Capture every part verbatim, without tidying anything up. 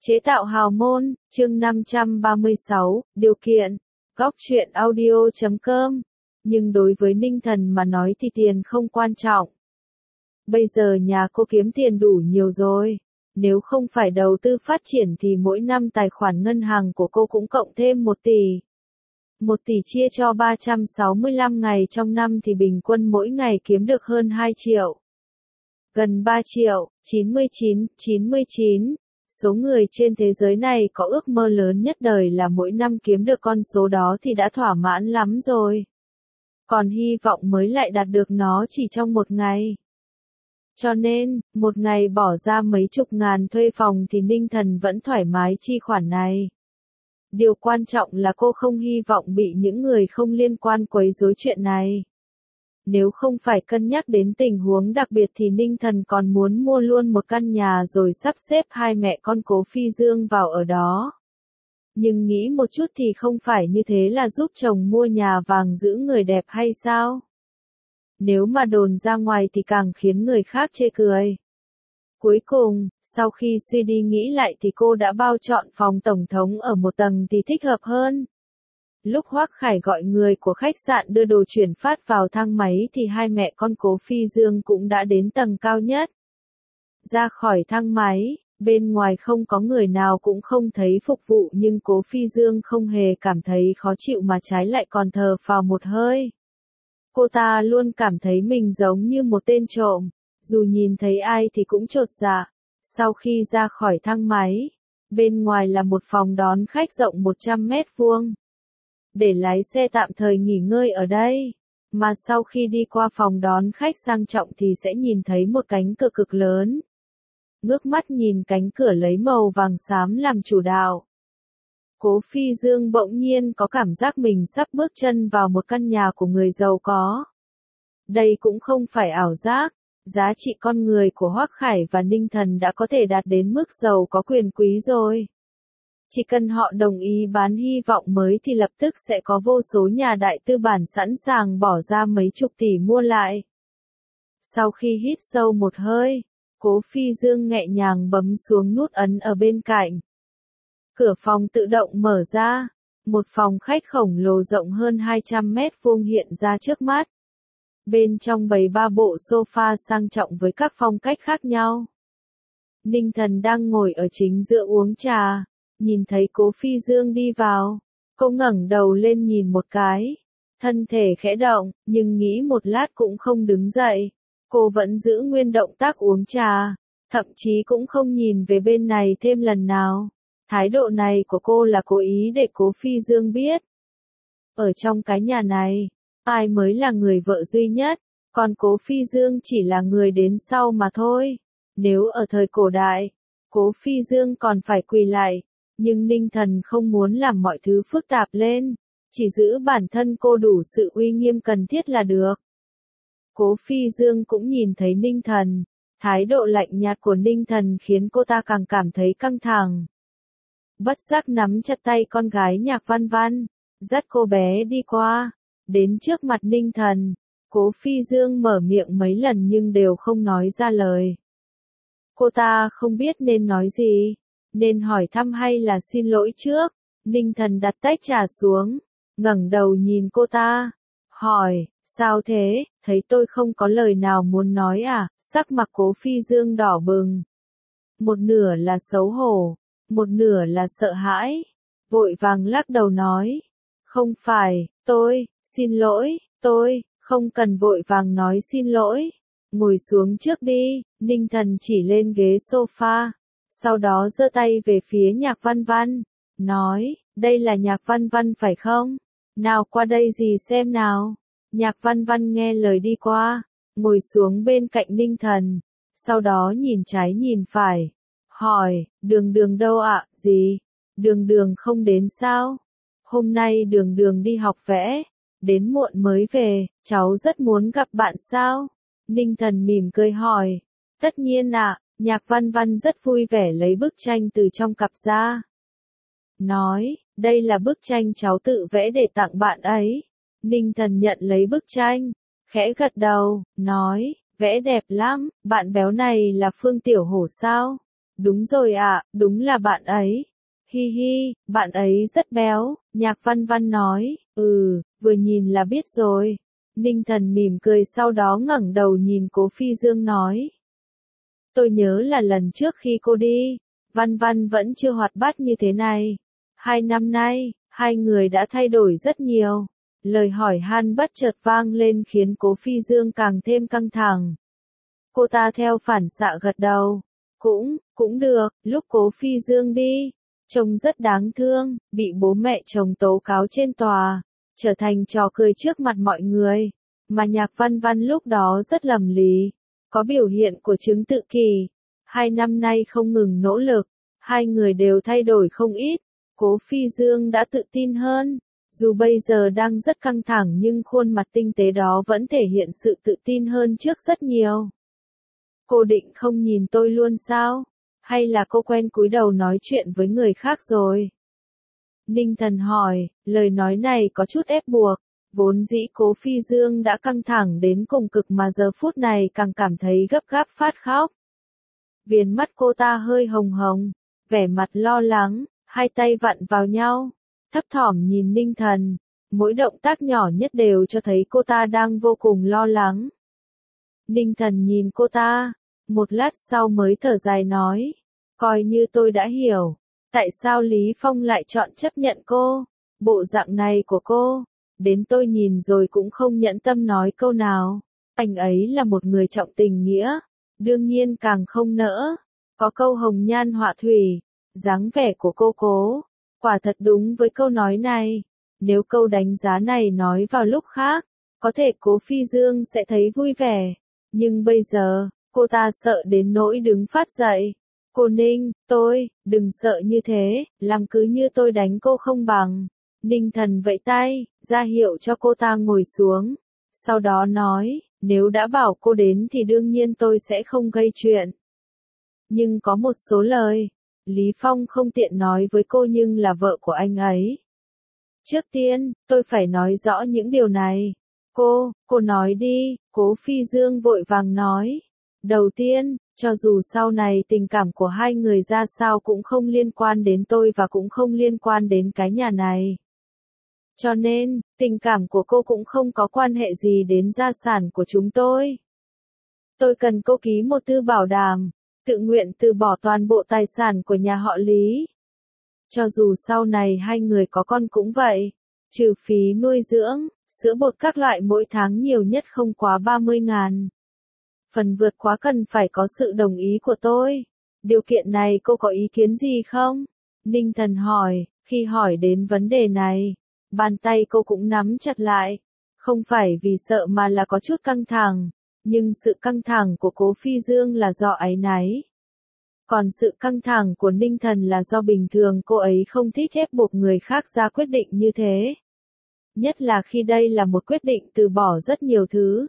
Chế tạo hào môn, chương năm trăm ba mươi sáu, điều kiện. Góc truyện audio chấm com. Nhưng đối với Ninh Thần mà nói thì tiền không quan trọng. Bây giờ nhà cô kiếm tiền đủ nhiều rồi. Nếu không phải đầu tư phát triển thì mỗi năm tài khoản ngân hàng của cô cũng cộng thêm một tỷ. một tỷ chia cho ba trăm sáu mươi lăm ngày trong năm thì bình quân mỗi ngày kiếm được hơn hai triệu. Gần ba triệu, chín mươi chín, chín mươi chín. Số người trên thế giới này có ước mơ lớn nhất đời là mỗi năm kiếm được con số đó thì đã thỏa mãn lắm rồi. Còn hy vọng mới lại đạt được nó chỉ trong một ngày. Cho nên, một ngày bỏ ra mấy chục ngàn thuê phòng thì Ninh Thần vẫn thoải mái chi khoản này. Điều quan trọng là cô không hy vọng bị những người không liên quan quấy rối chuyện này. Nếu không phải cân nhắc đến tình huống đặc biệt thì Ninh Thần còn muốn mua luôn một căn nhà rồi sắp xếp hai mẹ con Cố Phi Dương vào ở đó. Nhưng nghĩ một chút thì không phải như thế là giúp chồng mua nhà vàng giữ người đẹp hay sao? Nếu mà đồn ra ngoài thì càng khiến người khác chê cười. Cuối cùng, sau khi suy đi nghĩ lại thì cô đã bao chọn phòng tổng thống ở một tầng thì thích hợp hơn. Lúc Hoắc Khải gọi người của khách sạn đưa đồ chuyển phát vào thang máy thì hai mẹ con Cố Phi Dương cũng đã đến tầng cao nhất. Ra khỏi thang máy, bên ngoài không có người nào cũng không thấy phục vụ nhưng Cố Phi Dương không hề cảm thấy khó chịu mà trái lại còn thở phào một hơi. Cô ta luôn cảm thấy mình giống như một tên trộm, dù nhìn thấy ai thì cũng chột dạ. Sau khi ra khỏi thang máy, bên ngoài là một phòng đón khách rộng một trăm mét vuông. Để lái xe tạm thời nghỉ ngơi ở đây, mà sau khi đi qua phòng đón khách sang trọng thì sẽ nhìn thấy một cánh cửa cực lớn. Ngước mắt nhìn cánh cửa lấy màu vàng xám làm chủ đạo. Cố Phi Dương bỗng nhiên có cảm giác mình sắp bước chân vào một căn nhà của người giàu có. Đây cũng không phải ảo giác, giá trị con người của Hoắc Khải và Ninh Thần đã có thể đạt đến mức giàu có quyền quý rồi. Chỉ cần họ đồng ý bán hy vọng mới thì lập tức sẽ có vô số nhà đại tư bản sẵn sàng bỏ ra mấy chục tỷ mua lại. Sau khi hít sâu một hơi, Cố Phi Dương nhẹ nhàng bấm xuống nút ấn ở bên cạnh. Cửa phòng tự động mở ra, một phòng khách khổng lồ rộng hơn hai trăm mét vuông hiện ra trước mắt. Bên trong bày ba bộ sofa sang trọng với các phong cách khác nhau. Ninh Thần đang ngồi ở chính giữa uống trà. Nhìn thấy Cố Phi Dương đi vào, cô ngẩng đầu lên nhìn một cái, thân thể khẽ động, nhưng nghĩ một lát cũng không đứng dậy. Cô vẫn giữ nguyên động tác uống trà, thậm chí cũng không nhìn về bên này thêm lần nào. Thái độ này của cô là cố ý để Cố Phi Dương biết. Ở trong cái nhà này, ai mới là người vợ duy nhất, còn Cố Phi Dương chỉ là người đến sau mà thôi. Nếu ở thời cổ đại, Cố Phi Dương còn phải quỳ lại. Nhưng Ninh Thần không muốn làm mọi thứ phức tạp lên, chỉ giữ bản thân cô đủ sự uy nghiêm cần thiết là được. Cố Phi Dương cũng nhìn thấy Ninh Thần, thái độ lạnh nhạt của Ninh Thần khiến cô ta càng cảm thấy căng thẳng. Bất giác nắm chặt tay con gái Nhạc Văn Văn, dắt cô bé đi qua, đến trước mặt Ninh Thần. Cố Phi Dương mở miệng mấy lần nhưng đều không nói ra lời. Cô ta không biết nên nói gì. Nên hỏi thăm hay là xin lỗi trước. Ninh Thần đặt tách trà xuống, ngẩng đầu nhìn cô ta, hỏi, sao thế, thấy tôi không có lời nào muốn nói à? Sắc mặt Cố Phi Dương đỏ bừng. Một nửa là xấu hổ, một nửa là sợ hãi. Vội vàng lắc đầu nói, không phải, tôi, xin lỗi, tôi, không cần vội vàng nói xin lỗi. Ngồi xuống trước đi, Ninh Thần chỉ lên ghế sofa. Sau đó giơ tay về phía Nhạc Văn Văn, nói, đây là Nhạc Văn Văn phải không? Nào qua đây gì xem nào. Nhạc Văn Văn nghe lời đi qua, ngồi xuống bên cạnh Ninh Thần, sau đó nhìn trái nhìn phải, hỏi, Đường Đường đâu ạ? Gì? Đường Đường không đến sao? Hôm nay Đường Đường đi học vẽ, đến muộn mới về, cháu rất muốn gặp bạn sao? Ninh Thần mỉm cười hỏi, tất nhiên ạ. Nhạc Văn Văn rất vui vẻ lấy bức tranh từ trong cặp ra. Nói, đây là bức tranh cháu tự vẽ để tặng bạn ấy. Ninh Thần nhận lấy bức tranh, khẽ gật đầu, nói, vẽ đẹp lắm, bạn béo này là Phương Tiểu Hổ sao? Đúng rồi ạ, đúng là bạn ấy. Hi hi, bạn ấy rất béo, Nhạc Văn Văn nói, ừ, vừa nhìn là biết rồi. Ninh Thần mỉm cười sau đó ngẩng đầu nhìn Cố Phi Dương nói. Tôi nhớ là lần trước khi cô đi, Văn Văn vẫn chưa hoạt bát như thế này. Hai năm nay, hai người đã thay đổi rất nhiều. Lời hỏi han bất chợt vang lên khiến Cố Phi Dương càng thêm căng thẳng. Cô ta theo phản xạ gật đầu. Cũng, cũng được, lúc Cố Phi Dương đi, trông rất đáng thương, bị bố mẹ chồng tố cáo trên tòa, trở thành trò cười trước mặt mọi người. Mà Nhạc Văn Văn lúc đó rất lầm lý, có biểu hiện của chứng tự kỷ. Hai năm nay không ngừng nỗ lực, hai người đều thay đổi không ít. Cố Phi Dương đã tự tin hơn, dù bây giờ đang rất căng thẳng nhưng khuôn mặt tinh tế đó vẫn thể hiện sự tự tin hơn trước rất nhiều. Cô định không nhìn tôi luôn sao? Hay là cô quen cúi đầu nói chuyện với người khác rồi? Ninh Thần hỏi, lời nói này có chút ép buộc, vốn dĩ Cố Phi Dương đã căng thẳng đến cùng cực mà giờ phút này càng cảm thấy gấp gáp phát khóc. Viền mắt cô ta hơi hồng hồng, vẻ mặt lo lắng, hai tay vặn vào nhau, thấp thỏm nhìn Ninh Thần, mỗi động tác nhỏ nhất đều cho thấy cô ta đang vô cùng lo lắng. Ninh Thần nhìn cô ta, một lát sau mới thở dài nói, coi như tôi đã hiểu, tại sao Lý Phong lại chọn chấp nhận cô, bộ dạng này của cô, đến tôi nhìn rồi cũng không nhẫn tâm nói câu nào, anh ấy là một người trọng tình nghĩa, đương nhiên càng không nỡ, có câu hồng nhan họa thủy, dáng vẻ của cô Cố, quả thật đúng với câu nói này, nếu câu đánh giá này nói vào lúc khác, có thể Cố Phi Dương sẽ thấy vui vẻ, nhưng bây giờ, cô ta sợ đến nỗi đứng phát dậy. Cô Ninh, tôi, đừng sợ như thế, làm cứ như tôi đánh cô không bằng. Ninh Thần vẫy tay, ra hiệu cho cô ta ngồi xuống. Sau đó nói, nếu đã bảo cô đến thì đương nhiên tôi sẽ không gây chuyện. Nhưng có một số lời, Lý Phong không tiện nói với cô nhưng là vợ của anh ấy. Trước tiên, tôi phải nói rõ những điều này. Cô, cô nói đi, Cố Phi Dương vội vàng nói. Đầu tiên, cho dù sau này tình cảm của hai người ra sao cũng không liên quan đến tôi và cũng không liên quan đến cái nhà này. Cho nên, tình cảm của cô cũng không có quan hệ gì đến gia sản của chúng tôi. Tôi cần cô ký một thư bảo đảm, tự nguyện từ bỏ toàn bộ tài sản của nhà họ Lý. Cho dù sau này hai người có con cũng vậy, trừ phí nuôi dưỡng, sữa bột các loại mỗi tháng nhiều nhất không quá ba mươi ngàn. Phần vượt quá cần phải có sự đồng ý của tôi. Điều kiện này cô có ý kiến gì không? Ninh Thần hỏi, khi hỏi đến vấn đề này, bàn tay cô cũng nắm chặt lại. Không phải vì sợ mà là có chút căng thẳng, nhưng sự căng thẳng của Cố Phi Dương là do áy náy. Còn sự căng thẳng của Ninh Thần là do bình thường cô ấy không thích ép buộc người khác ra quyết định như thế. Nhất là khi đây là một quyết định từ bỏ rất nhiều thứ.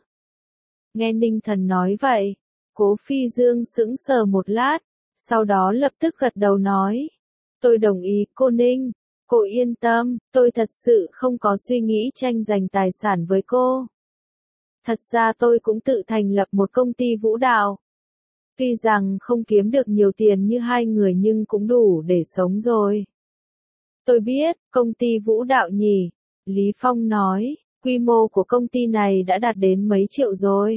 Nghe Ninh Thần nói vậy, Cố Phi Dương sững sờ một lát, sau đó lập tức gật đầu nói. Tôi đồng ý cô Ninh, cô yên tâm, tôi thật sự không có suy nghĩ tranh giành tài sản với cô. Thật ra tôi cũng tự thành lập một công ty vũ đạo. Tuy rằng không kiếm được nhiều tiền như hai người nhưng cũng đủ để sống rồi. Tôi biết, công ty vũ đạo nhỉ, Lý Phong nói, quy mô của công ty này đã đạt đến mấy triệu rồi.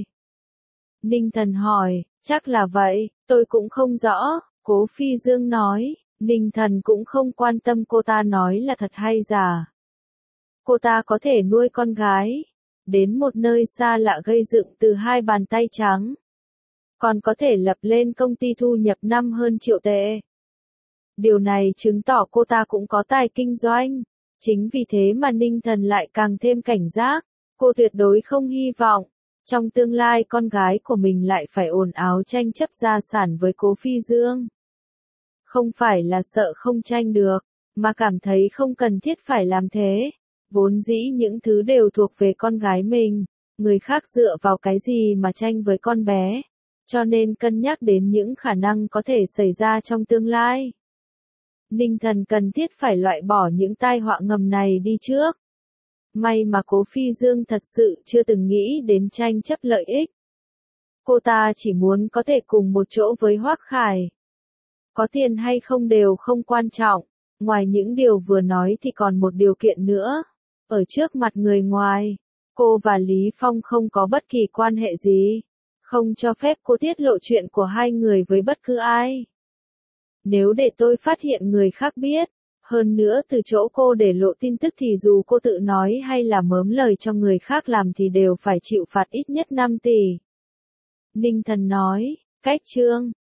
Ninh Thần hỏi, chắc là vậy, tôi cũng không rõ, Cố Phi Dương nói, Ninh Thần cũng không quan tâm cô ta nói là thật hay giả. Cô ta có thể nuôi con gái, đến một nơi xa lạ gây dựng từ hai bàn tay trắng. Còn có thể lập lên công ty thu nhập năm hơn triệu tệ. Điều này chứng tỏ cô ta cũng có tài kinh doanh. Chính vì thế mà Ninh Thần lại càng thêm cảnh giác. Cô tuyệt đối không hy vọng, trong tương lai con gái của mình lại phải ồn ào tranh chấp gia sản với Cố Phi Dương. Không phải là sợ không tranh được, mà cảm thấy không cần thiết phải làm thế. Vốn dĩ những thứ đều thuộc về con gái mình, người khác dựa vào cái gì mà tranh với con bé. Cho nên cân nhắc đến những khả năng có thể xảy ra trong tương lai. Ninh Thần cần thiết phải loại bỏ những tai họa ngầm này đi trước. May mà Cố Phi Dương thật sự chưa từng nghĩ đến tranh chấp lợi ích. Cô ta chỉ muốn có thể cùng một chỗ với Hoắc Khải. Có tiền hay không đều không quan trọng. Ngoài những điều vừa nói thì còn một điều kiện nữa. Ở trước mặt người ngoài, cô và Lý Phong không có bất kỳ quan hệ gì. Không cho phép cô tiết lộ chuyện của hai người với bất cứ ai. Nếu để tôi phát hiện người khác biết, hơn nữa từ chỗ cô để lộ tin tức thì dù cô tự nói hay là mớm lời cho người khác làm thì đều phải chịu phạt ít nhất năm tỷ. Ninh Thần nói, cách Trương